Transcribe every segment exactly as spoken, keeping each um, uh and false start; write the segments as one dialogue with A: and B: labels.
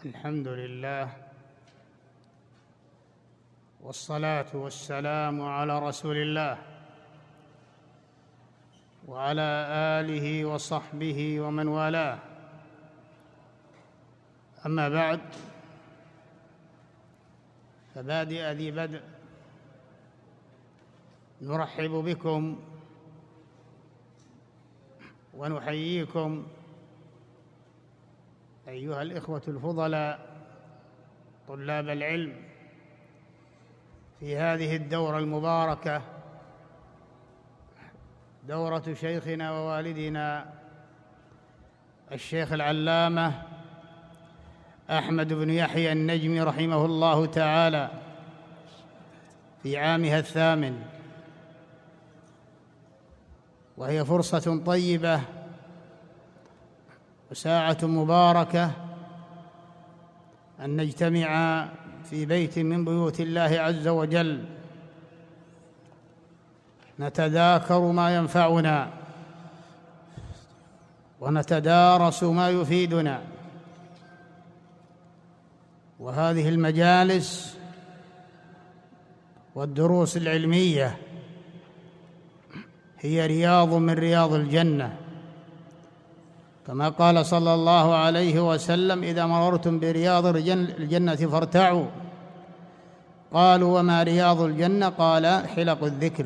A: الحمد لله، والصلاة والسلام على رسول الله وعلى آله وصحبه ومن والاه. أما بعد، فبادئ ذي بدء نرحب بكم ونحييكم أيها الإخوة الفضلاء طلاب العلم في هذه الدورة المباركة، دورة شيخنا ووالدنا الشيخ العلامة أحمد بن يحيى النجمي رحمه الله تعالى في عامها الثامن، وهي فرصة طيبة وساعة مباركة أن نجتمع في بيت من بيوت الله عز وجل نتذاكر ما ينفعنا ونتدارس ما يفيدنا. وهذه المجالس والدروس العلمية هي رياض من رياض الجنة، كما قال صلى الله عليه وسلم: إذا مررتم برياض الجنة فارتعوا. قالوا: وما رياض الجنة؟ قال: حلق الذكر.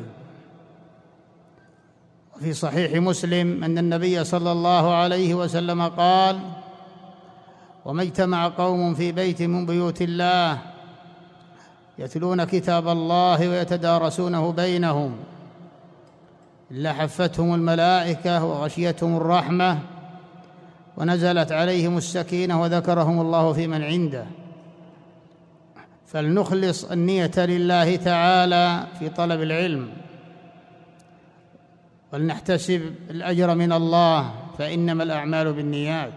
A: وفي صحيح مسلم أن النبي صلى الله عليه وسلم قال: وما اجتمع قوم في بيت من بيوت الله يتلون كتاب الله ويتدارسونه بينهم إلا حفتهم الملائكة وغشيتهم الرحمة ونزلت عليهم السكينة وذكرهم الله في من عنده. فلنخلص النية لله تعالى في طلب العلم، ولنحتسب الأجر من الله، فإنما الأعمال بالنيات.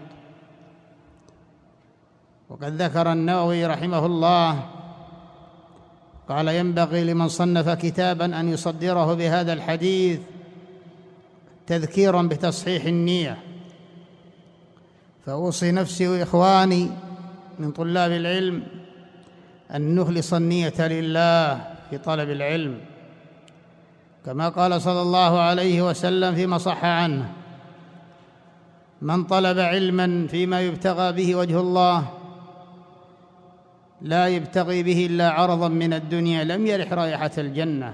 A: وقد ذكر النووي رحمه الله قال: ينبغي لمن صنف كتابا أن يصدره بهذا الحديث تذكيرا بتصحيح النية. فأوصي نفسي وإخواني من طلاب العلم أن نخلص النية لله في طلب العلم، كما قال صلى الله عليه وسلم فيما صح عنه: من طلب علما فيما يبتغى به وجه الله لا يبتغي به إلا عرضا من الدنيا لم يرح رائحة الجنة.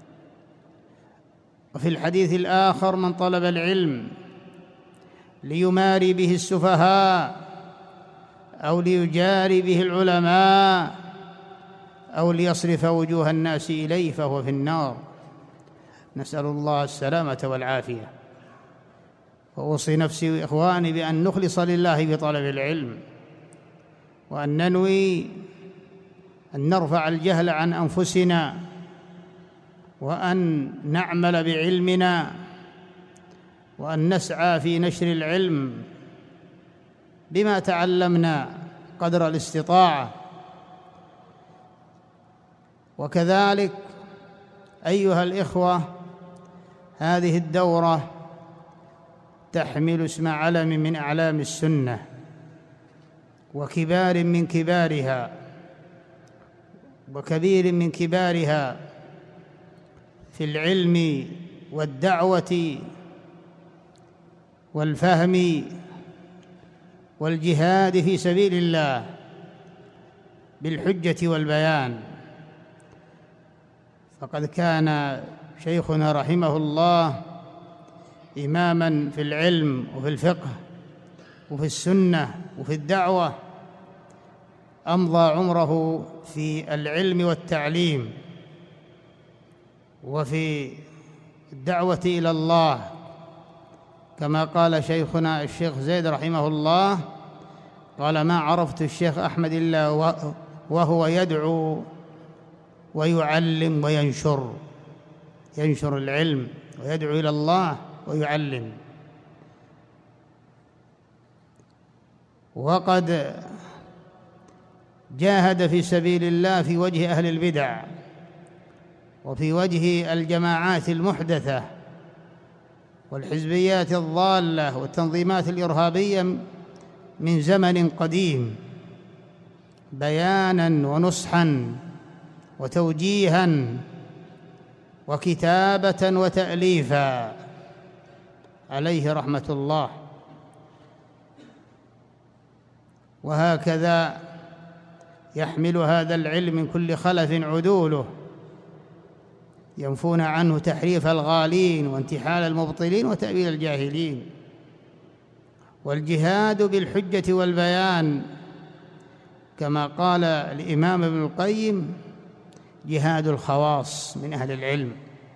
A: وفي الحديث الآخر: من طلب العلم ليماري به السفهاء أو ليجاري به العلماء أو ليصرف وجوه الناس إليه فهو في النار. نسأل الله السلامة والعافية. وأوصي نفسي وإخواني بأن نخلص لله بطلب العلم، وأن ننوي أن نرفع الجهل عن أنفسنا، وأن نعمل بعلمنا، وأن نسعى في نشر العلم بما تعلمنا قدر الاستطاعة. وكذلك أيها الإخوة، هذه الدورة تحمل اسم علم من أعلام السنة وكبار من كبارها وكبير من كبارها في العلم والدعوة والفهم والجهاد في سبيل الله بالحجة والبيان. فقد كان شيخنا رحمه الله إماماً في العلم وفي الفقه وفي السنة وفي الدعوة، أمضى عمره في العلم والتعليم وفي الدعوة إلى الله، كما قال شيخنا الشيخ زيد رحمه الله: قال: ما عرفت الشيخ أحمد إلا وهو يدعو ويعلم وينشر، ينشر العلم ويدعو إلى الله ويعلم. وقد جاهد في سبيل الله في وجه أهل البدع وفي وجه الجماعات المحدثة والحزبيات الضالة والتنظيمات الإرهابية من زمن قديم، بيانا ونصحا وتوجيها وكتابة وتأليفا عليه رحمة الله. وهكذا يحمل هذا العلم من كل خلف عدوله، ينفون عنه تحريف الغالين وانتحال المبطلين وتأويل الجاهلين. والجهاد بالحجة والبيان كما قال الإمام ابن القيم جهاد الخواص من أهل العلم.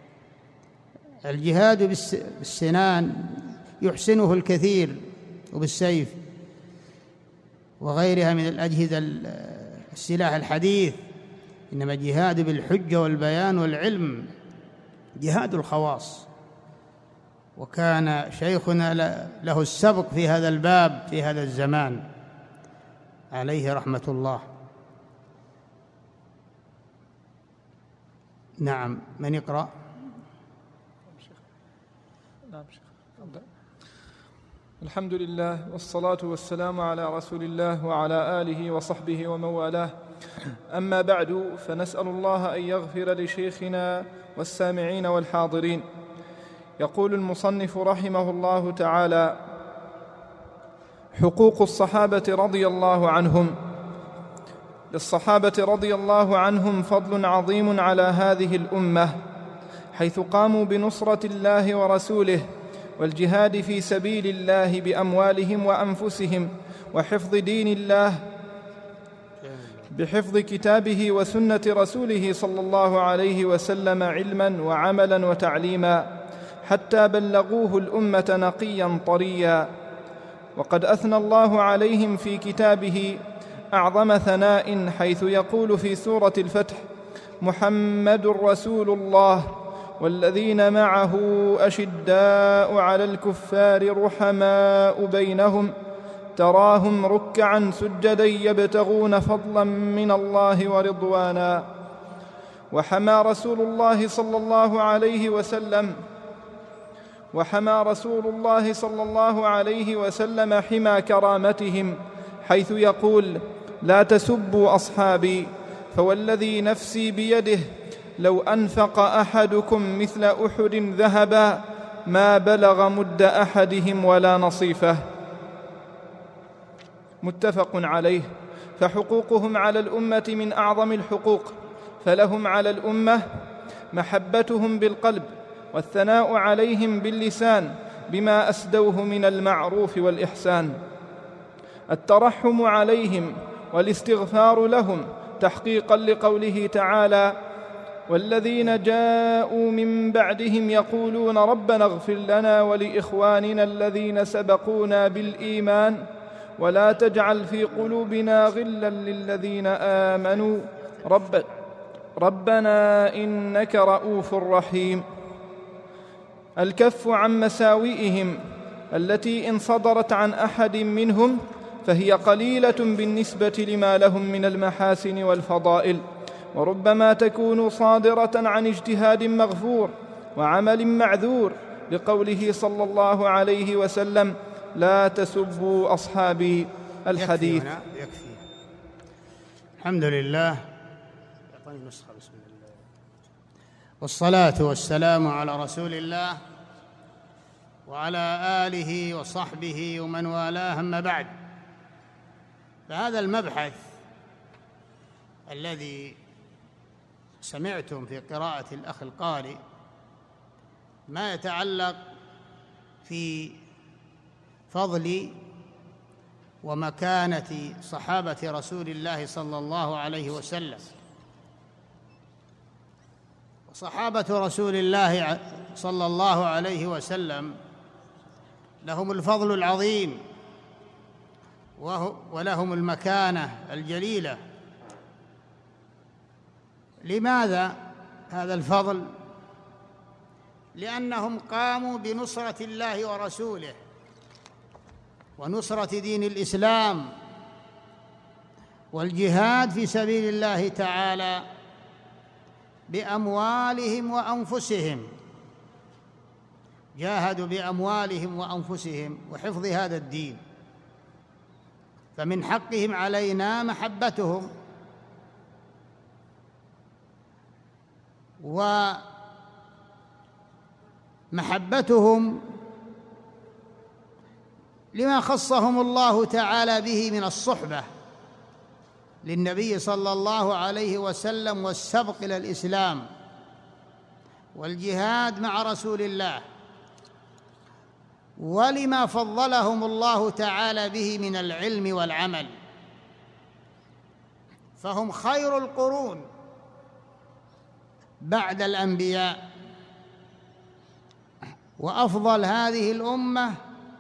A: الجهاد بالسنان يحسنه الكثير وبالسيف وغيرها من الأجهزة السلاح الحديث، إنما الجهاد بالحجة والبيان والعلم جهاد الخواص. وكان شيخنا له السبق في هذا الباب في هذا الزمان عليه رحمة الله. نعم، من يقرأ؟
B: نعم شيخ. الحمد لله والصلاة والسلام على رسول الله وعلى آله وصحبه ومن والاه. أما بعد، فنسأل الله أن يغفر لشيخنا والسامعين والحاضرين. يقول المصنف رحمه الله تعالى: حقوق الصحابة رضي الله عنهم. للصحابة رضي الله عنهم فضل عظيم على هذه الأمة، حيث قاموا بنصرة الله ورسوله والجهاد في سبيل الله بأموالهم وأنفسهم، وحفظ دين الله بحفظ كتابه وسنة رسوله صلى الله عليه وسلم علما وعملا وتعليما، حتى بلغوه الأمة نقيا طريا. وقد أثنى الله عليهم في كتابه أعظم ثناء، حيث يقول في سورة الفتح: محمد رسول الله والذين معه أشداء على الكفار رحماء بينهم تراهم ركعا سجدا يبتغون فضلا من الله ورضوانا. وحمى رسول الله صلى الله عليه وسلم وحمى رسول الله صلى الله عليه وسلم حمى كرامتهم، حيث يقول: لا تسبوا أصحابي فوالذي نفسي بيده لو أنفق أحدكم مثل أحد ذهبا ما بلغ مد أحدهم ولا نصيفه. متفق عليه. فحقوقهم على الأمة من أعظم الحقوق، فلهم على الأمة محبتهم بالقلب والثناء عليهم باللسان بما أسدوه من المعروف والإحسان، الترحم عليهم والاستغفار لهم تحقيقا لقوله تعالى: والذين جاءوا من بعدهم يقولون ربنا اغفر لنا ولإخواننا الذين سبقونا بالإيمان ولا تجعل في قلوبنا غلا للذين آمنوا رب ربنا إنك رؤوف رحيم. الكف عن مساوئهم التي إن صدرت عن أحد منهم فهي قليلة بالنسبة لما لهم من المحاسن والفضائل، وربما تكون صادرة عن اجتهاد مغفور وعمل معذور، لقوله صلى الله عليه وسلم: لا تسبوا أصحابي. الحديث.
A: يكفي, يكفي. الحمد لله. أعطني نسخة. بسم الله. والصلاة والسلام على رسول الله وعلى آله وصحبه ومن والاه، أما بعد. فهذا المبحث الذي سمعتم في قراءة الأخ القارئ ما يتعلق في فضل ومكانة صحابة رسول الله صلى الله عليه وسلم. وصحابة رسول الله صلى الله عليه وسلم لهم الفضل العظيم ولهم المكانة الجليلة. لماذا هذا الفضل؟ لأنهم قاموا بنصرة الله ورسوله ونصرة دين الإسلام والجهاد في سبيل الله تعالى بأموالهم وأنفسهم. جاهدوا بأموالهم وأنفسهم وحفظ هذا الدين، فمن حقهم علينا محبتهم، ومحبتهم لما خصهم الله تعالى به من الصحبة للنبي صلى الله عليه وسلم والسبق إلى الإسلام والجهاد مع رسول الله، ولما فضلهم الله تعالى به من العلم والعمل، فهم خير القرون بعد الأنبياء، وأفضل هذه الأمة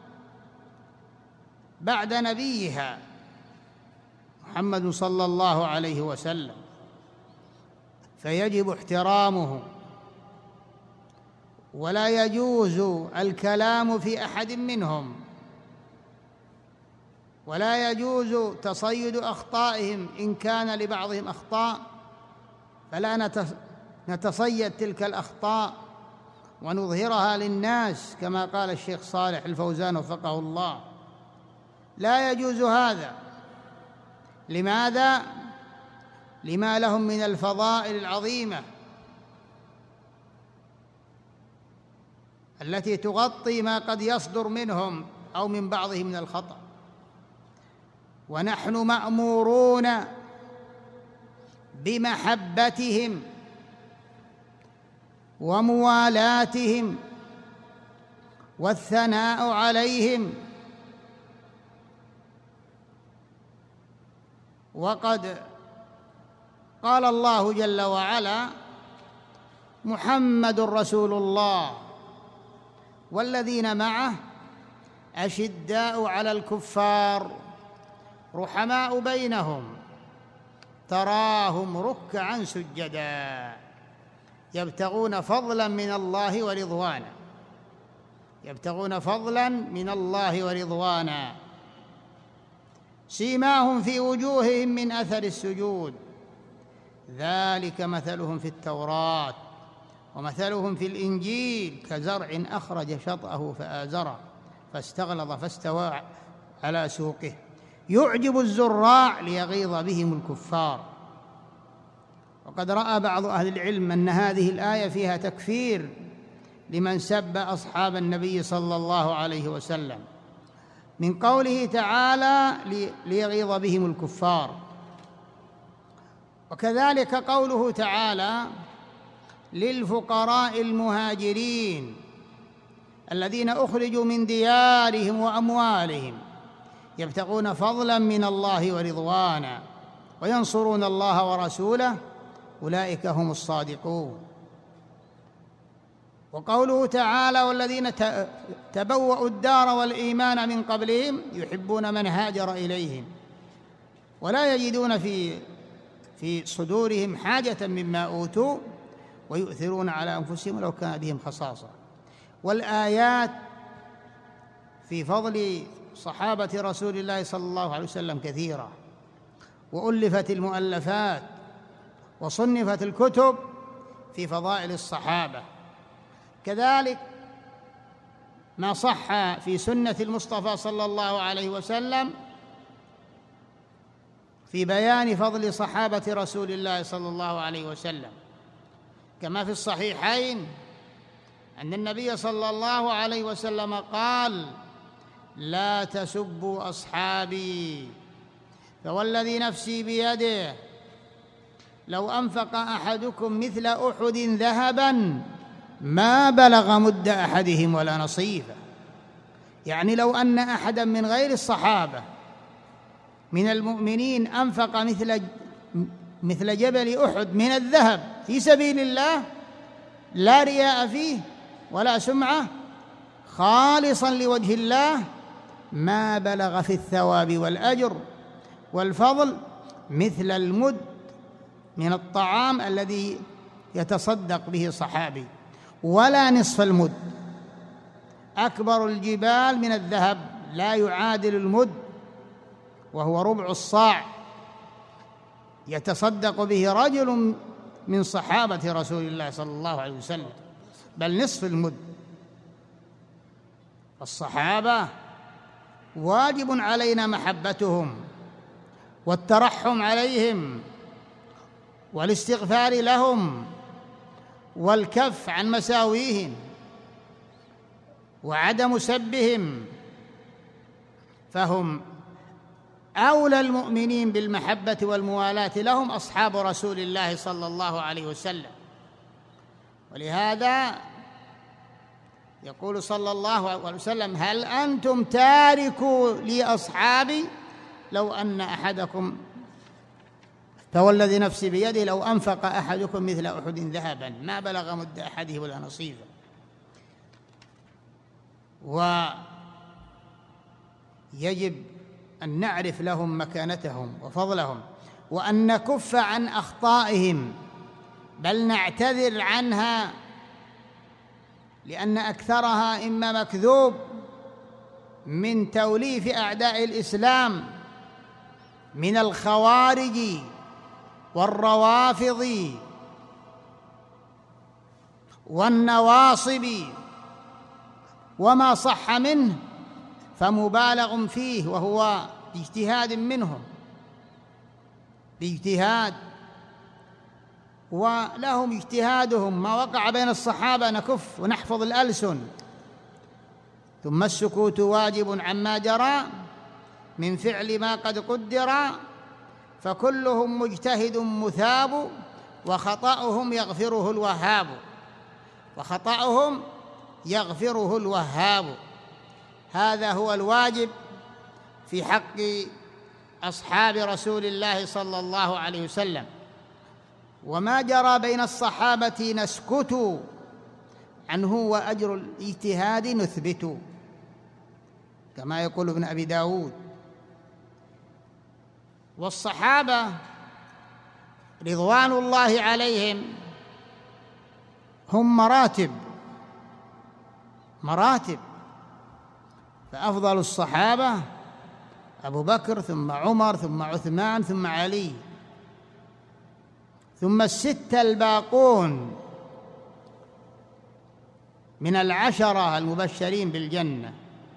A: بعد نبيها محمد صلى الله عليه وسلم، فيجب احترامه، ولا يجوز الكلام في أحد منهم، ولا يجوز تصيد أخطائهم إن كان لبعضهم أخطاء، فلا نتصيد تلك الأخطاء ونظهرها للناس كما قال الشيخ صالح الفوزان وفقه الله. لا يجوز هذا. لماذا؟ لما لهم من الفضائل العظيمة التي تغطي ما قد يصدر منهم أو من بعضهم من الخطأ، ونحن مأمورون بمحبتهم وموالاتهم والثناء عليهم. وقد قال الله جل وعلا: محمد رسول الله والذين معه أشداء على الكفار رحماء بينهم تراهم ركعا سجدا يبتغون فضلا من الله ورضوانا يبتغون فضلا من الله ورضوانا سيماهم في وجوههم من أثر السجود ذلك مثلهم في التوراة ومثلهم في الإنجيل كزرع أخرج شطأه فآزره فاستغلظ فاستوى على سوقه يعجب الزراع ليغيظ بهم الكفار. وقد رأى بعض أهل العلم أن هذه الآية فيها تكفير لمن سب أصحاب النبي صلى الله عليه وسلم من قوله تعالى ليغيظ بهم الكفار، وكذلك قوله تعالى للفقراء المهاجرين الذين أخرجوا من ديارهم وأموالهم يبتغون فضلا من الله ورضوانا وينصرون الله ورسوله أولئك هم الصادقون. وقوله تعالى والذين تبوأوا الدار والإيمان من قبلهم يحبون من هاجر إليهم ولا يجدون في في صدورهم حاجة مما أوتوا ويؤثرون على أنفسهم ولو كان بهم خصاصة. والآيات في فضل صحابة رسول الله صلى الله عليه وسلم كثيرة، وألفت المؤلفات وصنفت الكتب في فضائل الصحابة. كذلك ما صح في سنة المصطفى صلى الله عليه وسلم في بيان فضل صحابة رسول الله صلى الله عليه وسلم، كما في الصحيحين أن النبي صلى الله عليه وسلم قال: لا تسبوا أصحابي فوالذي نفسي بيده لو أنفق أحدكم مثل أحد ذهبا ما بلغ مد أحدهم ولا نصيفه. يعني لو أن أحدا من غير الصحابة من المؤمنين أنفق مثل مثل جبل أحد من الذهب في سبيل الله لا رياء فيه ولا سمعة خالصا لوجه الله ما بلغ في الثواب والأجر والفضل مثل المد من الطعام الذي يتصدق به صحابي ولا نصف المد. أكبر الجبال من الذهب لا يعادل المد وهو ربع الصاع يتصدق به رجل من صحابة رسول الله صلى الله عليه وسلم، بل نصف المد. الصحابة واجب علينا محبتهم والترحم عليهم والاستغفار لهم والكف عن مساويهم وعدم سبهم، فهم أولى المؤمنين بالمحبة والموالاة لهم أصحاب رسول الله صلى الله عليه وسلم. ولهذا يقول صلى الله عليه وسلم: هل أنتم تاركوا لي أصحابي؟ لو أن أحدكم، فوالذي نفسي بيده، لو أنفق أحدكم مثل أحد ذهبا ما بلغ مد أحده ولا نصيفه. ويجب أن نعرف لهم مكانتهم وفضلهم، وأن نكف عن أخطائهم بل نعتذر عنها، لأن أكثرها إما مكذوب من توليف أعداء الإسلام من الخوارج والروافض والنواصب، وما صح منه فمبالغ فيه، وهو باجتهاد منهم، باجتهاد، ولهم اجتهادهم. ما وقع بين الصحابة نكف ونحفظ الألسن، ثم السكوت واجب عما جرى من فعل ما قد قدر، فكلهم مجتهد مثاب، وخطأهم يغفره الوهاب، وخطأهم يغفره الوهاب. هذا هو الواجب في حق أصحاب رسول الله صلى الله عليه وسلم. وما جرى بين الصحابة نسكت عنه، وأجر الاجتهاد نثبت، كما يقول ابن أبي داود. والصحابة رضوان الله عليهم هم مراتب مراتب فأفضل الصحابة أبو بكر، ثم عمر، ثم عثمان، ثم علي، ثم الستة الباقون من العشرة المبشرين بالجنة،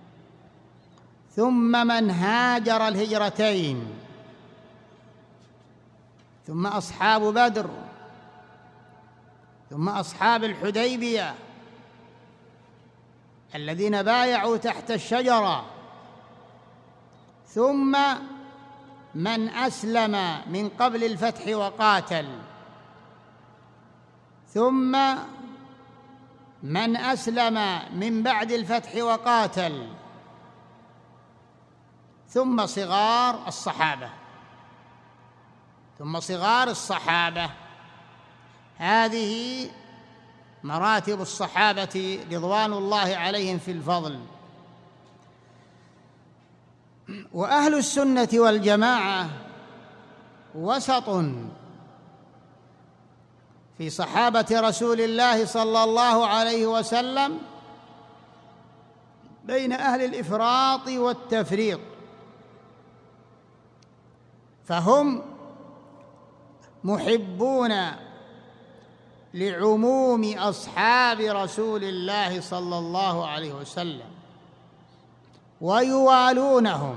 A: ثم من هاجر الهجرتين، ثم أصحاب بدر، ثم أصحاب الحديبية الذين بايعوا تحت الشجرة، ثم من أسلم من قبل الفتح وقاتل، ثم من أسلم من بعد الفتح وقاتل، ثم صغار الصحابة ثم صغار الصحابة هذه مراتب الصحابة رضوان الله عليهم في الفضل. وأهل السنة والجماعة وسط في صحابة رسول الله صلى الله عليه وسلم بين أهل الإفراط والتفريط، فهم محبون لعموم أصحاب رسول الله صلى الله عليه وسلم ويوالونهم،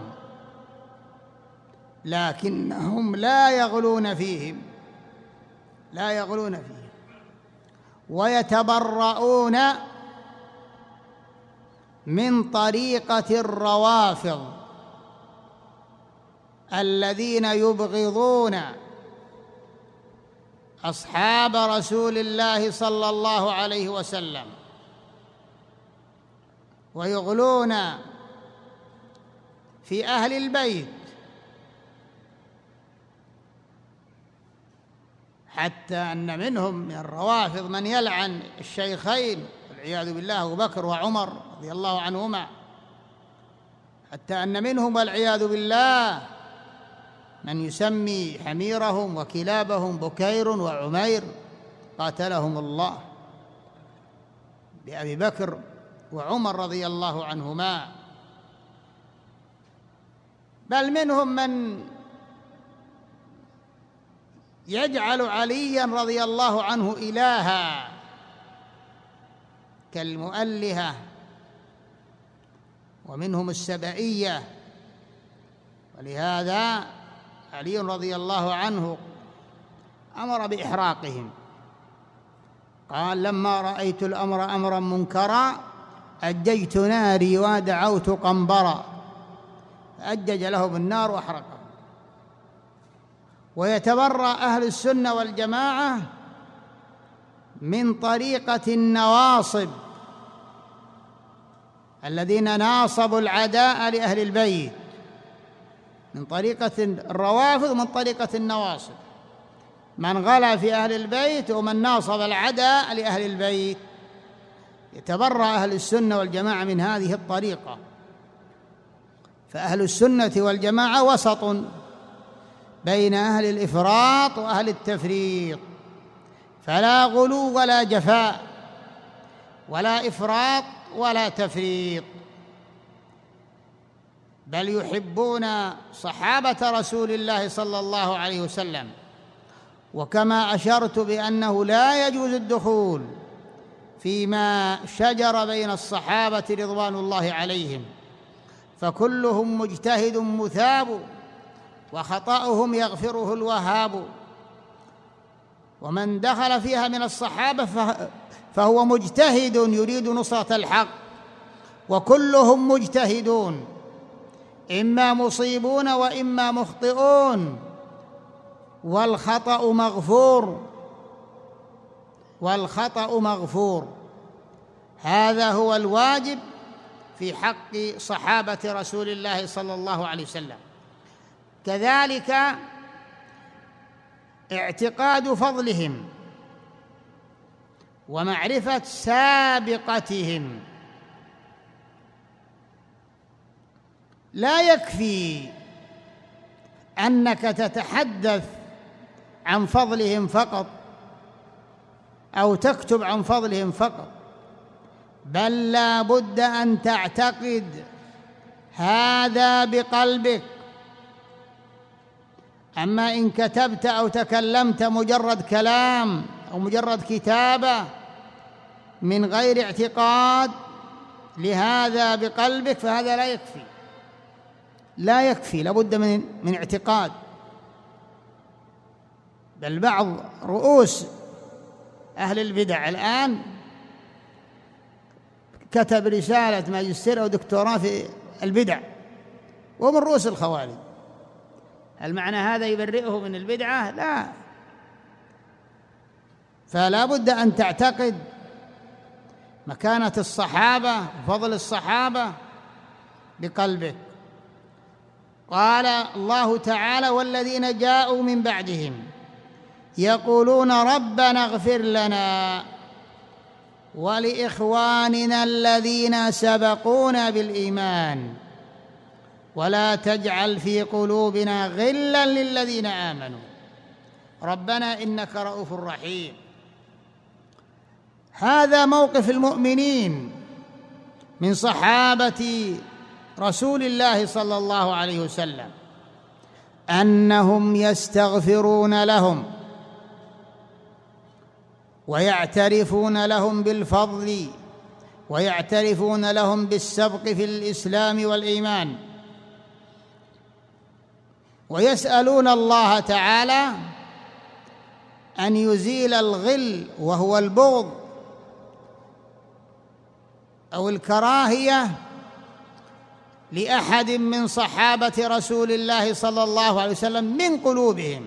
A: لكنهم لا يغلون فيهم لا يغلون فيهم ويتبرؤون من طريقة الروافض الذين يبغضون أصحاب رسول الله صلى الله عليه وسلم ويغلون في أهل البيت، حتى أن منهم من الروافض من يلعن الشيخين والعياذ بالله أبو بكر وعمر رضي الله عنهما، حتى أن منهم والعياذ بالله من يسمي حميرهم وكلابهم بكير وعمير قاتلهم الله بأبي بكر وعمر رضي الله عنهما، بل منهم من يجعل عليا رضي الله عنه إلها كالمؤلهة، ومنهم السبئية ولهذا علي رضي الله عنه أمر بإحراقهم، قال: لما رأيت الأمر أمرا منكرا أججت ناري ودعوت قنبرا، فأجج لهم النار وأحرقهم. ويتبرأ أهل السنة والجماعة من طريقة النواصب الذين ناصبوا العداء لأهل البيت، من طريقة الروافض ومن طريقة النواصب، من غلا في أهل البيت ومن ناصب العداء لأهل البيت. يتبرأ أهل السنة والجماعة من هذه الطريقة. فأهل السنة والجماعة وسط بين أهل الإفراط وأهل التفريط، فلا غلو ولا جفاء، ولا إفراط ولا تفريط، بل يحبون صحابة رسول الله صلى الله عليه وسلم. وكما أشرت بأنه لا يجوز الدخول فيما شجر بين الصحابة رضوان الله عليهم، فكلهم مجتهد مثاب، وخطأهم يغفره الوهاب. ومن دخل فيها من الصحابة فهو مجتهد يريد نصرة الحق، وكلهم مجتهدون، إما مصيبون وإما مخطئون، والخطأ مغفور، والخطأ مغفور. هذا هو الواجب في حق صحابة رسول الله صلى الله عليه وسلم. كذلك اعتقاد فضلهم ومعرفة سابقتهم. لا يكفي أنك تتحدث عن فضلهم فقط أو تكتب عن فضلهم فقط، بل لا بد أن تعتقد هذا بقلبك. أما إن كتبت أو تكلمت مجرد كلام أو مجرد كتابة من غير اعتقاد لهذا بقلبك فهذا لا يكفي، لا يكفي، لابد من من اعتقاد. بل بعض رؤوس أهل البدع الآن كتب رسالة ماجستير أو دكتوراه في البدع ومن رؤوس الخوارج. هل معنى هذا يبرئه من البدعة؟ لا. فلا بد أن تعتقد مكانة الصحابة وفضل الصحابة بقلبك. قال الله تعالى: والذين جاءوا من بعدهم يقولون ربنا اغفر لنا ولإخواننا الذين سبقونا بالإيمان ولا تجعل في قلوبنا غلا للذين آمنوا ربنا إنك رؤوف رحيم. هذا موقف المؤمنين من صحابة رسول الله صلى الله عليه وسلم، أنهم يستغفرون لهم ويعترفون لهم بالفضل ويعترفون لهم بالسبق في الإسلام والإيمان، ويسألون الله تعالى أن يزيل الغل وهو البغض أو الكراهية لأحد من صحابة رسول الله صلى الله عليه وسلم من قلوبهم.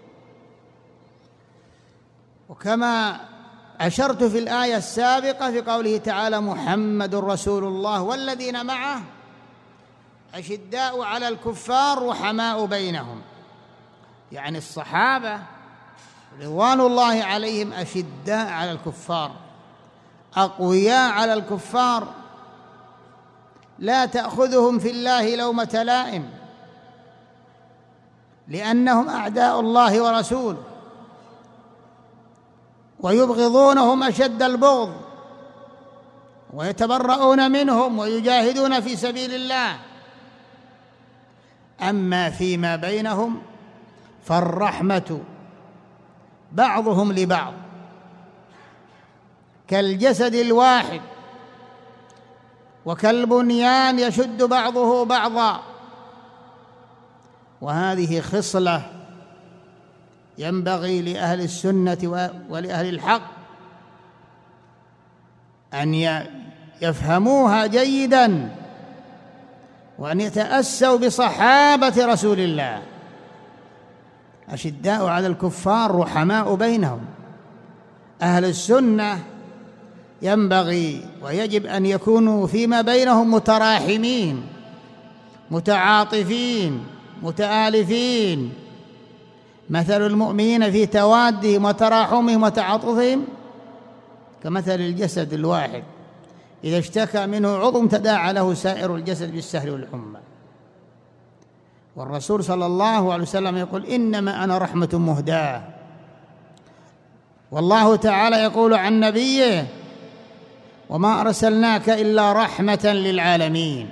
A: وكما أشرت في الآية السابقة في قوله تعالى: محمد رسول الله والذين معه أشداء على الكفار رحماء بينهم، يعني الصحابة رضوان الله عليهم أشداء على الكفار، أقوياء على الكفار، لا تأخذهم في الله لومة لائم، لأنهم أعداء الله ورسوله، ويبغضونهم أشد البغض، ويتبرؤون منهم ويجاهدون في سبيل الله. أما فيما بينهم فالرحمة بعضهم لبعض كالجسد الواحد وكالبنيان يشد بعضه بعضا. وهذه خصلة ينبغي لأهل السنة ولأهل الحق أن يفهموها جيداً وأن يتأسوا بصحابة رسول الله. أشداء على الكفار رحماء بينهم. أهل السنة ينبغي ويجب أن يكونوا فيما بينهم متراحمين متعاطفين متآلفين. مثل المؤمنين في توادهم وتراحمهم وتعاطفهم كمثل الجسد الواحد إذا اشتكى منه عضو تداعى له سائر الجسد بالسهر والحمى. والرسول صلى الله عليه وسلم يقول: إنما أنا رحمة مهداة. والله تعالى يقول عن نبيه: وما أرسلناك إلا رحمة للعالمين.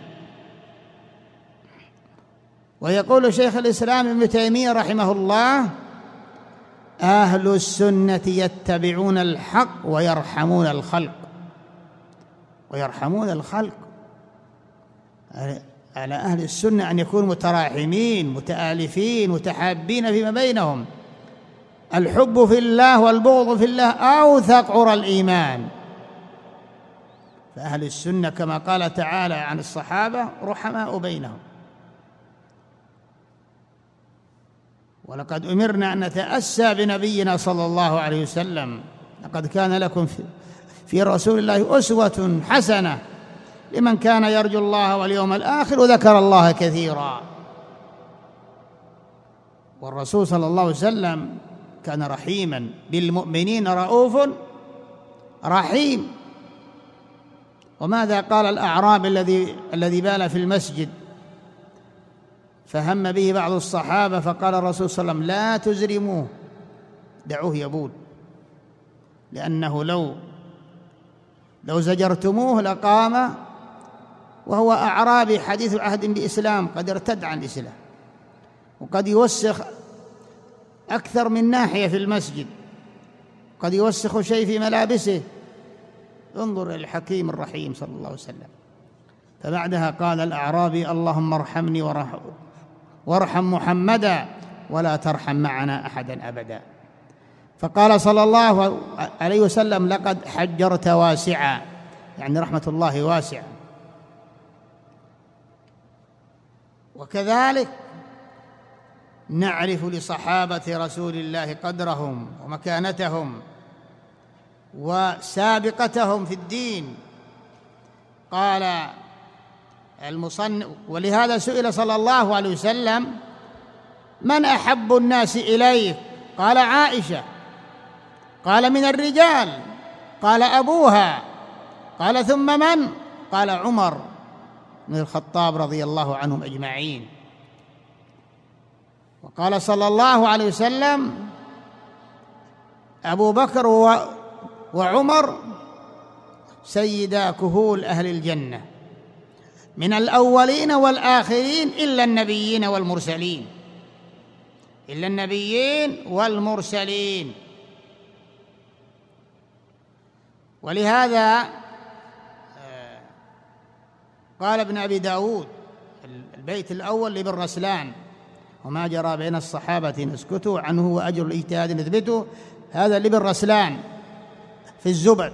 A: ويقول شيخ الإسلام ابن تيمية رحمه الله: أهل السنة يتبعون الحق ويرحمون الخلق. ويرحمون الخلق، على أهل السنة أن يكونوا متراحمين متآلفين متحابين فيما بينهم. الحب في الله والبغض في الله أوثق عرى الإيمان. فأهل السنة كما قال تعالى عن الصحابة رحماء بينهم. ولقد أمرنا أن نتأسى بنبينا صلى الله عليه وسلم: لقد كان لكم في رسول الله أسوة حسنة لمن كان يرجو الله واليوم الآخر وذكر الله كثيرا. والرسول صلى الله عليه وسلم كان رحيما بالمؤمنين رؤوف رحيم. وماذا قال الأعرابي الذي الذي بال في المسجد فهم به بعض الصحابة فقال الرسول صلى الله عليه وسلم: لا تزرموه، دعوه يبول، لأنه لو لو زجرتموه لقام وهو أعرابي حديث عهد بإسلام قد ارتد عن الإسلام وقد يوسخ أكثر من ناحية في المسجد، قد يوسخ شيء في ملابسه. انظر إلى الحكيم الرحيم صلى الله عليه وسلم. فبعدها قال الأعرابي: اللهم ارحمني وارحم محمدا ولا ترحم معنا أحدا أبدا. فقال صلى الله عليه وسلم: لقد حجرت واسعا، يعني رحمة الله واسعة. وكذلك نعرف لصحابة رسول الله قدرهم ومكانتهم وسابقتهم في الدين. قال المصنف: ولهذا سئل صلى الله عليه وسلم: من أحب الناس إليك؟ قال: عائشة. قال: من الرجال؟ قال: أبوها. قال: ثم من؟ قال: عمر بن الخطاب رضي الله عنهم أجمعين. وقال صلى الله عليه وسلم: أبو بكر وعمر سيدا كهول أهل الجنة من الأولين والآخرين إلا النبيين والمرسلين، إلا النبيين والمرسلين. ولهذا قال ابن أبي داود: البيت الأول لابن رسلان: وما جرى بين الصحابة نسكته عنه وأجر الاجتهاد نثبته. هذا لابن رسلان في الزبد.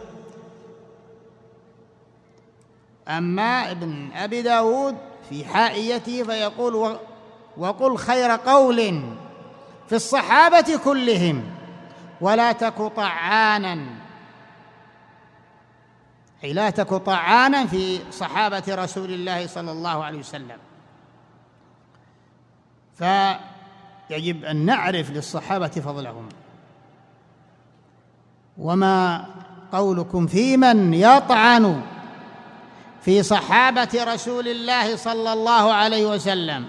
A: أما ابن أبي داود في حائيته فيقول: وقل خير قول في الصحابة كلهم ولا تك طعانا، أي لا تك طعانا في صحابة رسول الله صلى الله عليه وسلم. فيجب أن نعرف للصحابة فضلهم. وما قولكم في من يطعن في صحابة رسول الله صلى الله عليه وسلم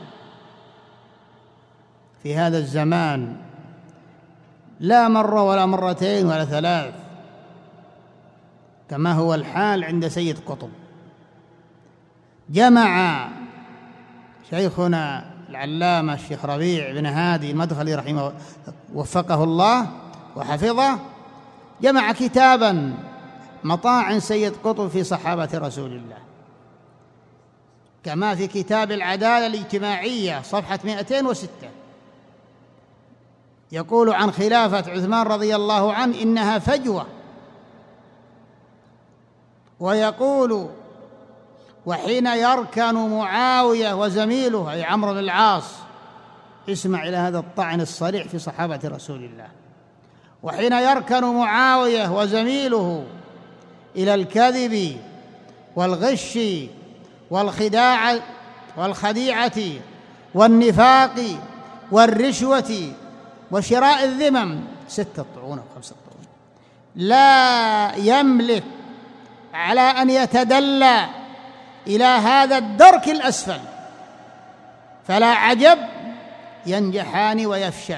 A: في هذا الزمان لا مرة ولا مرتين ولا ثلاث، كما هو الحال عند سيد قطب. جمع شيخنا العلامة الشيخ ربيع بن هادي المدخلي رحمه وفقه الله وحفظه، جمع كتابا مطاعن سيد قطب في صحابة رسول الله. كما في كتاب العدالة الاجتماعية صفحة مئتين وستة، يقول عن خلافة عثمان رضي الله عنه إنها فجوة، ويقول وحين يركن معاوية وزميله أي عمرو بن العاص، اسمع إلى هذا الطعن الصريح في صحابة رسول الله، وحين يركن معاوية وزميله إلى الكذب والغش والخداع والخديعة والنفاق والرشوة وشراء الذمم، ستة طعون أو خمسة طعون، لا يملك على أن يتدلى إلى هذا الدرك الأسفل، فلا عجب ينجحان ويفشل،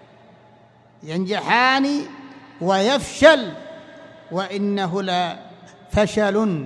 A: ينجحان ويفشل، وإنه لفشل.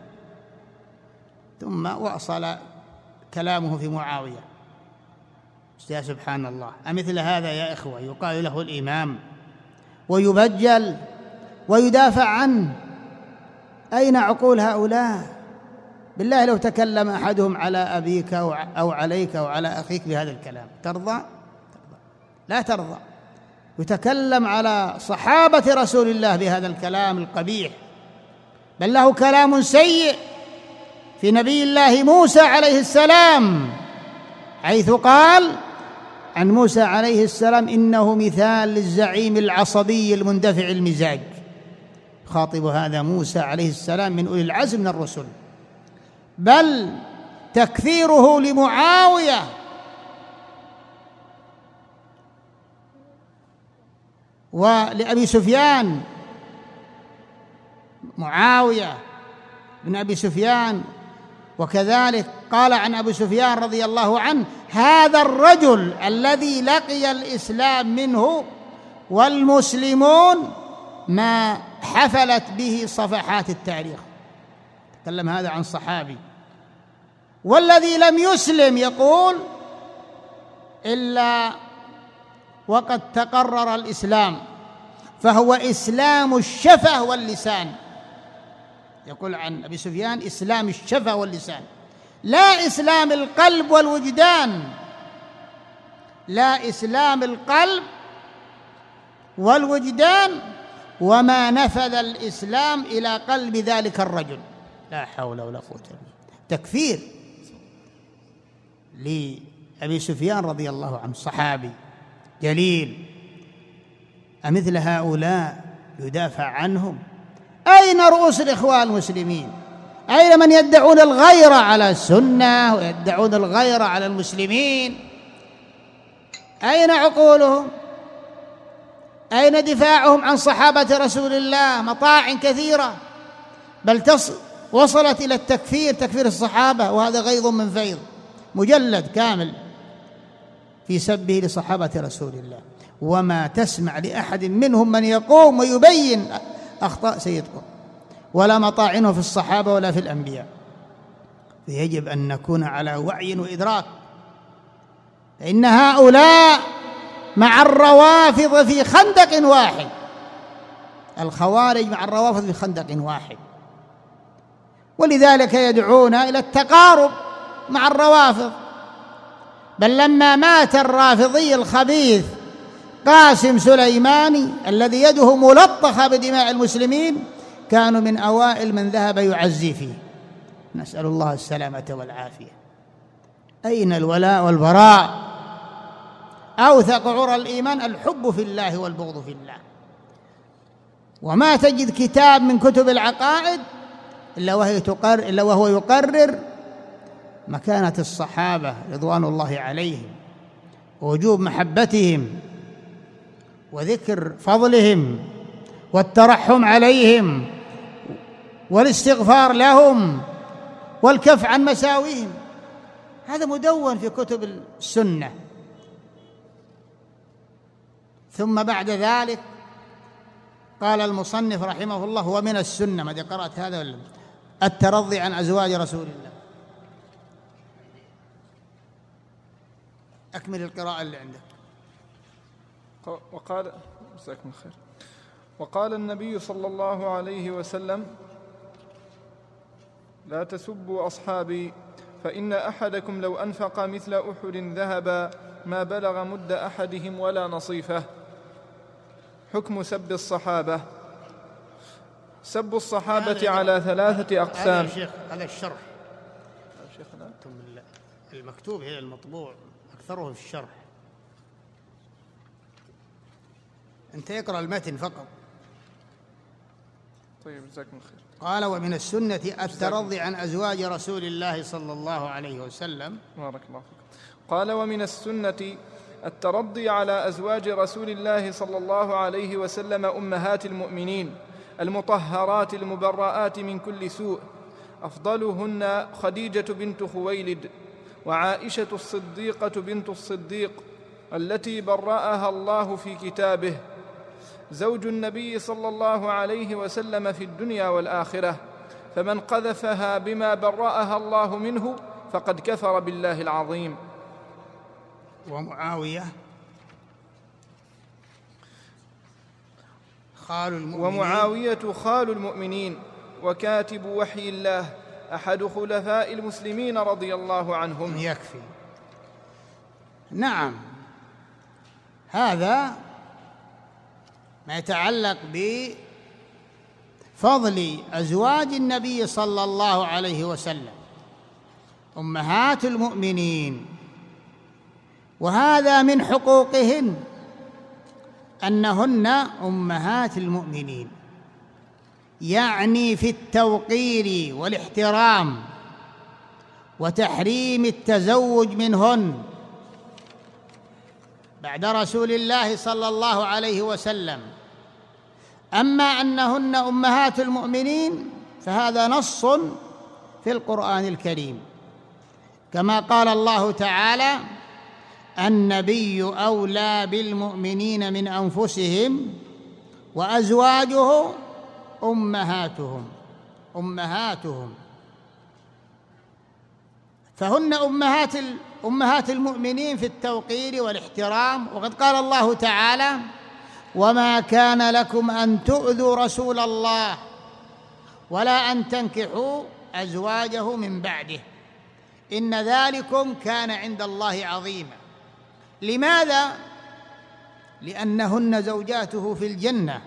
A: ثم واصل كلامه في معاوية، يا سبحان الله، أمثل هذا يا إخوة يقال له الإمام ويبجل ويدافع عنه؟ أين عقول هؤلاء؟ بالله لو تكلم أحدهم على أبيك أو عليك أو على أخيك بهذا الكلام ترضى؟ لا ترضى. يتكلم على صحابة رسول الله بهذا الكلام القبيح، بل له كلام سيء في نبي الله موسى عليه السلام، حيث قال عن موسى عليه السلام إنه مثال للزعيم العصبي المندفع المزاج، خاطب هذا موسى عليه السلام من أولي العزم من الرسل. بل تكفيره لمعاوية ولأبي سفيان، معاوية بن أبي سفيان، وكذلك قال عن أبي سفيان رضي الله عنه هذا الرجل الذي لقي الإسلام منه والمسلمون ما حفلت به صفحات التاريخ. تكلم هذا عن صحابي. والذي لم يسلم يقول إلا وقد تقرر الإسلام، فهو إسلام الشفة واللسان. يقول عن أبي سفيان إسلام الشفة واللسان، لا إسلام القلب والوجدان، لا إسلام القلب والوجدان، وما نفذ الإسلام إلى قلب ذلك الرجل. لا حول ولا قوة إلا بالله. تكفير لأبي سفيان رضي الله عنه، صحابي جليل. أمثل هؤلاء يدافع عنهم؟ أين رؤوس الإخوان المسلمين؟ أين من يدعون الغيرة على السنة ويدعون الغيرة على المسلمين؟ أين عقولهم؟ أين دفاعهم عن صحابة رسول الله؟ مطاعن كثيرة، بل تص... وصلت إلى التكفير، تكفير الصحابة، وهذا غيظ من فيض، مجلد كامل في سبه لصحابة رسول الله. وما تسمع لأحد منهم من يقوم ويبين أخطاء سيدكم، ولا مطاعنه في الصحابة ولا في الأنبياء. فيجب أن نكون على وعي وإدراك، فإن هؤلاء مع الروافض في خندق واحد، الخوارج مع الروافض في خندق واحد، ولذلك يدعون إلى التقارب مع الروافض. بل لما مات الرافضي الخبيث قاسم سليماني الذي يده ملطخة بدماء المسلمين، كانوا من أوائل من ذهب يعزي فيه، نسأل الله السلامة والعافية. أين الولاء والبراء؟ أوثق عرى الإيمان الحب في الله والبغض في الله. وما تجد كتاب من كتب العقائد إلا وهي تقرر إلا وهو يقرر مكانة الصحابة رضوان الله عليهم، ووجوب محبتهم، وذكر فضلهم، والترحم عليهم، والاستغفار لهم، والكف عن مساويهم. هذا مدون في كتب السنة. ثم بعد ذلك قال المصنف رحمه الله ومن السنة، ما قرأت هذا ولا الترضي عن أزواج رسول الله. أكمل القراءة اللي عندك.
B: وقال جزاكم خير. وقال النبي صلى الله عليه وسلم لا تسبوا أصحابي فإن أحدكم لو أنفق مثل أحد ذهبا ما بلغ مد أحدهم ولا نصيفه. حكم سب الصحابة. سب الصحابة على ثلاثة أقسام.
A: هذا شيخ هذا الشرح المكتوب هي المطبوع أكثره في الشرح، أنت يقرأ المتن فقط.
B: طيب جزاكم خير.
A: قال: ومن السنة الترضي عن أزواج رسول الله صلى الله عليه وسلم.
B: بارك الله فيك. قال: ومن السنة الترضي على أزواج رسول الله صلى الله عليه وسلم أمهات المؤمنين المطهرات المبرآت من كل سوء، أفضلهن خديجة بنت خويلد، وعائشة الصديقة بنت الصديق التي برأها الله في كتابه، زوج النبي صلى الله عليه وسلم في الدنيا والآخرة، فمن قذفها بما برأها الله منه فقد كفر بالله العظيم.
A: ومعاوية خال المؤمنين
B: ومعاوية خال المؤمنين وكاتب وحي الله، أحد خلفاء المسلمين رضي الله عنهم.
A: يكفي. نعم، هذا ما يتعلق بفضل أزواج النبي صلى الله عليه وسلم أمهات المؤمنين، وهذا من حقوقهن أنهن أمهات المؤمنين، يعني في التوقير والاحترام وتحريم التزوج منهن بعد رسول الله صلى الله عليه وسلم. أما أنهن أمهات المؤمنين فهذا نص في القرآن الكريم، كما قال الله تعالى: النبي أولى بالمؤمنين من أنفسهم وأزواجه أمهاتهم أمهاتهم فهن أمهات أمهات المؤمنين في التوقير والاحترام. وقد قال الله تعالى: وما كان لكم أن تؤذوا رسول الله ولا أن تنكحوا أزواجه من بعده إن ذلكم كان عند الله عظيما. لماذا؟ لأنهن زوجاته في الجنة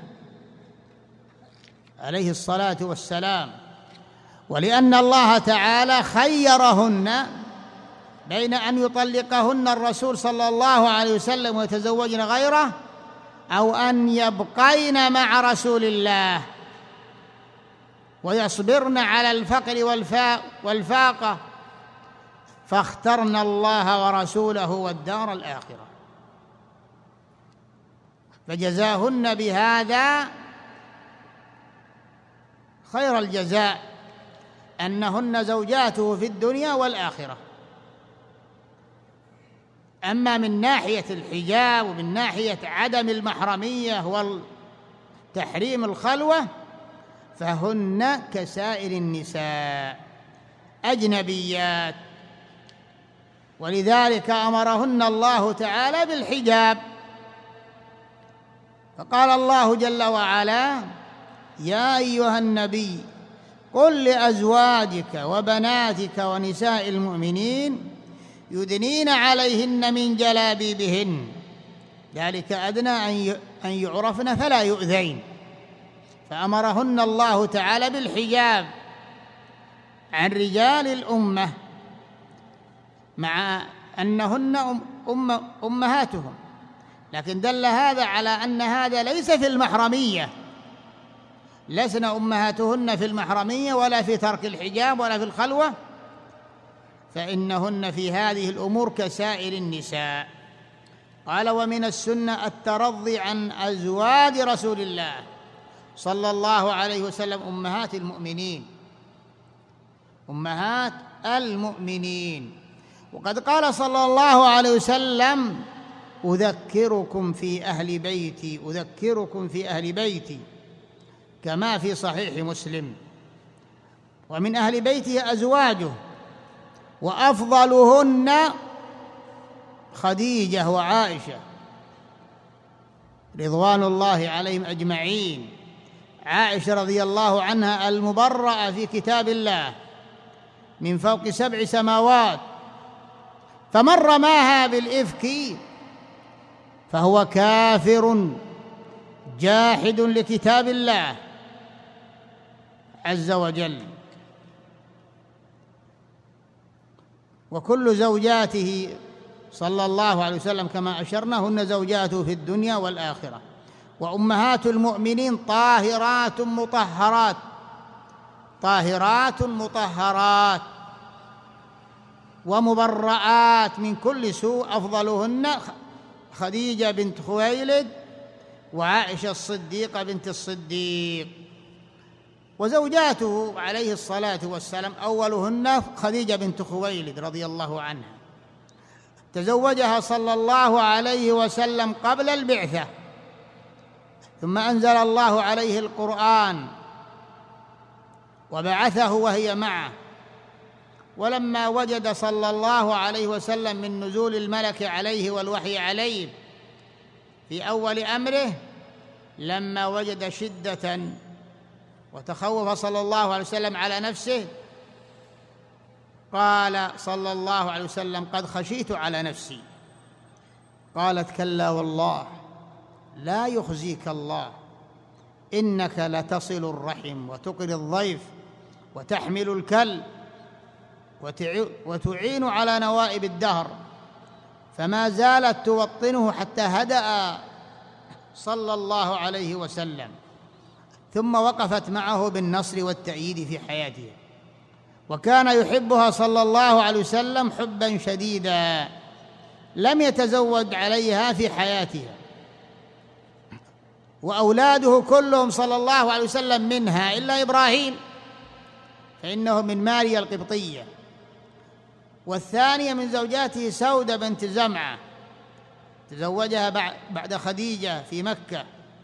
A: عليه الصلاة والسلام، ولأن الله تعالى خيرهن بين أن يطلقهن الرسول صلى الله عليه وسلم ويتزوجن غيره أو أن يبقين مع رسول الله ويصبرن على الفقر والفاقة، فاخترن الله ورسوله والدار الآخرة، فجزاهن بهذا خير الجزاء، أنهن زوجاته في الدنيا والآخرة. أما من ناحية الحجاب ومن ناحية عدم المحرمية والتحريم الخلوة فهن كسائر النساء أجنبيات، ولذلك أمرهن الله تعالى بالحجاب، فقال الله جل وعلا: يا أيها النبي قل لأزواجك وبناتك ونساء المؤمنين يدنين عليهن من جلابيبهن ذلك أدنى أن يعرفن فلا يؤذين. فأمرهن الله تعالى بالحجاب عن رجال الأمة مع أنهن أم أمهاتهم، لكن دل هذا على أن هذا ليس في المحرمية، لسن أمهاتهن في المحرمية ولا في ترك الحجاب ولا في الخلوة، فإنهن في هذه الأمور كسائر النساء. قال: ومن السنة الترضي عن أزواج رسول الله صلى الله عليه وسلم أمهات المؤمنين أمهات المؤمنين وقد قال صلى الله عليه وسلم: أذكركم في أهل بيتي أذكركم في أهل بيتي كما في صحيح مسلم. ومن أهل بيته أزواجه، وأفضلهن خديجة وعائشة رضوان الله عليهم أجمعين. عائشة رضي الله عنها المبرأة في كتاب الله من فوق سبع سماوات، فمن رماها بالإفك فهو كافر جاحد لكتاب الله عز وجل. وكل زوجاته صلى الله عليه وسلم كما أشرنا هن زوجاته في الدنيا والآخرة. وأمهات المؤمنين طاهرات مطهرات، طاهرات مطهرات ومبرآت من كل سوء، أفضلهن خديجة بنت خويلد وعائشة الصديقة بنت الصديق. وزوجاته عليه الصلاة والسلام أولهن خديجة بنت خويلد رضي الله عنها، تزوجها صلى الله عليه وسلم قبل البعثة، ثم أنزل الله عليه القرآن وبعثه وهي معه. ولما وجد صلى الله عليه وسلم من نزول الملك عليه والوحي عليه في أول أمره، لما وجد شدة وتخوف صلى الله عليه وسلم على نفسه، قال صلى الله عليه وسلم: قد خشيت على نفسي. قالت: كلا والله لا يخزيك الله، إنك لتصل الرحم وتقري الضيف وتحمل الكل وتعين على نوائب الدهر. فما زالت توطنه حتى هدأ صلى الله عليه وسلم، ثم وقفت معه بالنصر والتأييد في حياته. وكان يحبها صلى الله عليه وسلم حبا شديدا، لم يتزوج عليها في حياتها، وأولاده كلهم صلى الله عليه وسلم منها إلا إبراهيم فإنه من ماريا القبطية، والثانية من زوجاته سودة بنت زمعة تزوجها بعد خديجة في مكة،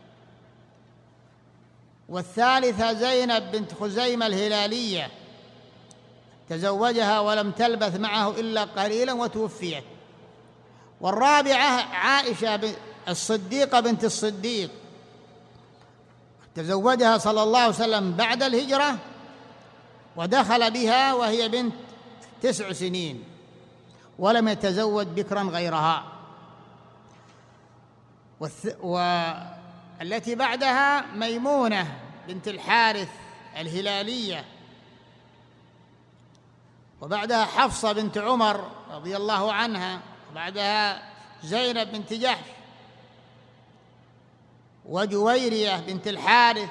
A: والثالثة زينب بنت خزيمة الهلالية تزوجها ولم تلبث معه إلا قليلا وتوفيت، والرابعة عائشة الصديقة بنت الصديق تزوجها صلى الله عليه وسلم بعد الهجرة ودخل بها وهي بنت تسع سنين، ولم يتزوج بكرا غيرها. والتي بعدها ميمونة بنت الحارث الهلالية، وبعدها حفصة بنت عمر رضي الله عنها، وبعدها زينب بنت جحش، وجويرية بنت الحارث،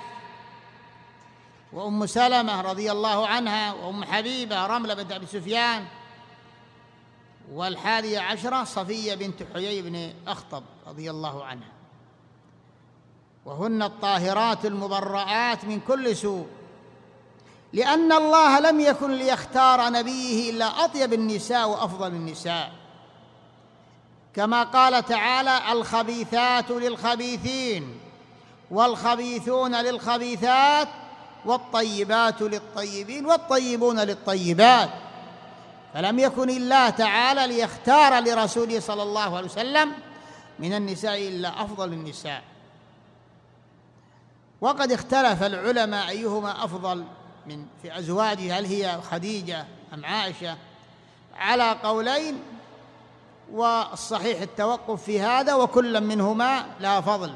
A: وأم سلمة رضي الله عنها، وأم حبيبة رملة بنت أبي سفيان، والحادية عشرة صفية بنت حيي بن أخطب رضي الله عنها. وهن الطاهرات المبرآت من كل سوء، لأن الله لم يكن ليختار نبيه إلا أطيب النساء وأفضل النساء، كما قال تعالى: الخبيثات للخبيثين والخبيثون للخبيثات والطيبات للطيبين والطيبون للطيبات. فلم يكن الله تعالى ليختار لرسوله صلى الله عليه وسلم من النساء إلا أفضل النساء. وقد اختلف العلماء أيهما أفضل من في أزواجه، هل هي خديجة أم عائشة، على قولين، والصحيح التوقف في هذا، وكل منهما لها فضل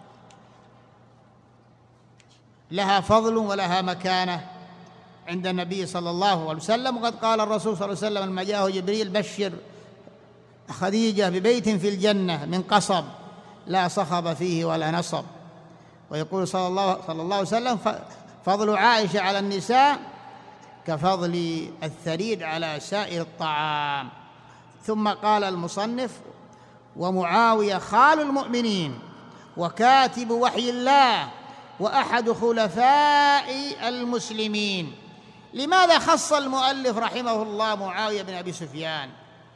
A: لها فضل ولها مكانة عند النبي صلى الله عليه وسلم. وقد قال الرسول صلى الله عليه وسلم لما جاءه جبريل: بشر خديجة ببيت في الجنة من قصب لا صخب فيه ولا نصب. ويقول صلى الله, صلى الله عليه وسلم: فضل عائشة على النساء كفضل الثريد على سائر الطعام. ثم قال المصنف: ومعاوية خال المؤمنين وكاتب وحي الله وأحد خلفاء المسلمين. لماذا خص المؤلف رحمه الله معاوية بن أبي سفيان؟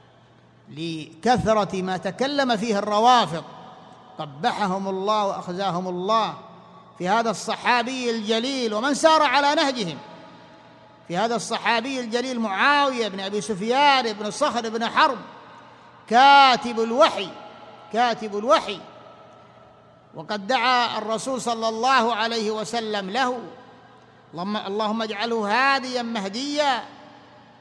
A: لكثرة ما تكلم فيه الروافض قبحهم الله وأخزاهم الله في هذا الصحابي الجليل ومن سار على نهجهم، في هذا الصحابي الجليل معاوية بن أبي سفيان بن صخر بن حرب، كاتب الوحي كاتب الوحي وقد دعا الرسول صلى الله عليه وسلم له: اللهم اجعله هاديا مهديا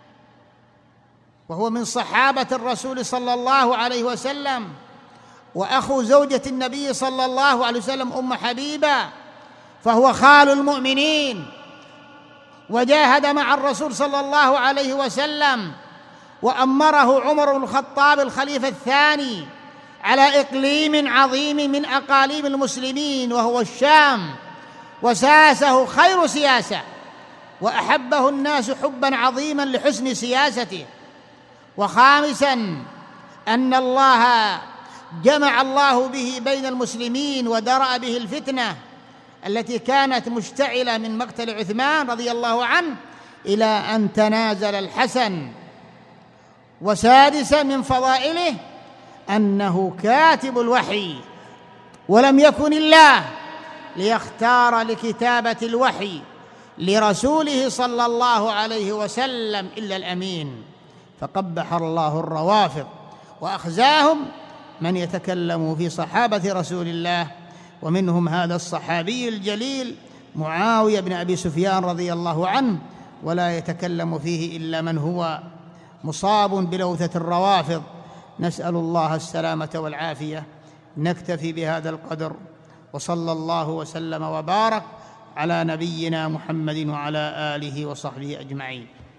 A: وهو من صحابة الرسول صلى الله عليه وسلم، وأخو زوجة النبي صلى الله عليه وسلم أم حبيبة، فهو خال المؤمنين، وجاهد مع الرسول صلى الله عليه وسلم، وأمره عمر بن الخطاب الخليفة الثاني على إقليم عظيم من أقاليم المسلمين وهو الشام، وساسه خير سياسة، وأحبه الناس حبا عظيما لحسن سياسته. وخامسا أن الله جمع الله به بين المسلمين ودرأ به الفتنة التي كانت مشتعلة من مقتل عثمان رضي الله عنه إلى أن تنازل الحسن. وسادسا من فضائله أنه كاتب الوحي، ولم يكن الله ليختار لكتابة الوحي لرسوله صلى الله عليه وسلم إلا الأمين، فقبح الله الروافض وأخزاهم من يتكلم في صحابة رسول الله، ومنهم هذا الصحابي الجليل معاوية بن أبي سفيان رضي الله عنه، ولا يتكلم فيه إلا من هو مصاب بلوثة الروافض. نسأل الله السلامة والعافية. نكتفي بهذا القدر، وصلى الله وسلم وبارك على نبينا محمد وعلى آله وصحبه أجمعين.